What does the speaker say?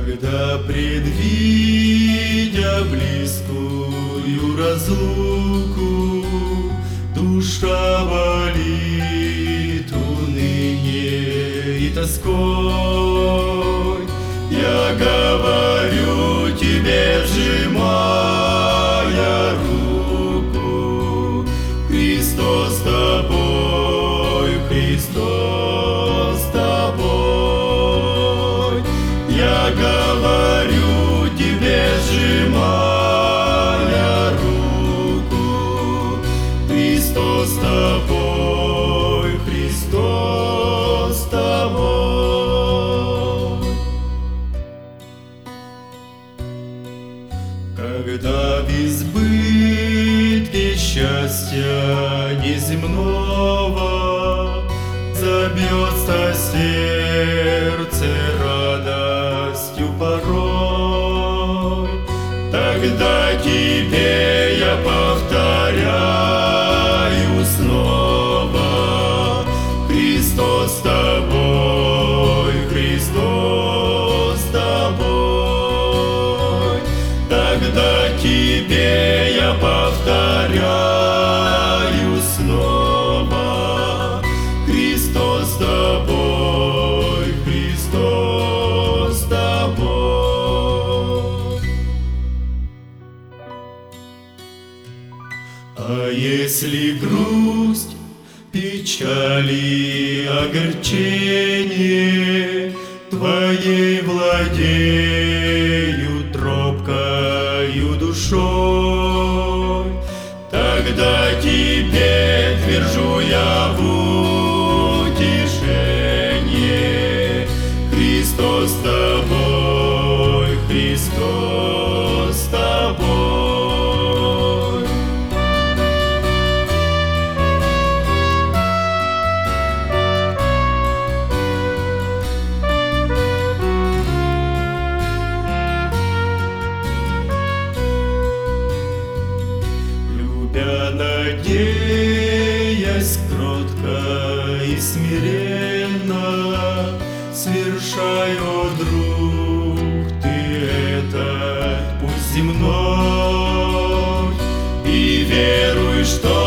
Когда, предвидя близкую разлуку, душа болит уныние и тоской, я говорю тебе, сжимая руку: Христос с тобой, Христос с тобой. Я говорю тебе, сжимая руку: Христос с тобой, Христос с тобой. Когда в избытке счастья неземного забьется сердце радостью порой, тогда тебе я повторяю снова: Христос с тобой, Христос с тобой. Тогда тебе я повторяю снова: Христос с тобой, Христос с тобой. А если грусть, печали, огорчение твоей владеют робкою душой, тогда тебе твержу я в утешение: Христос с тобой, Христос с тобой. Надеясь кротко и смиренно, свершай, о друг, ты этот путь земной, и веруй, что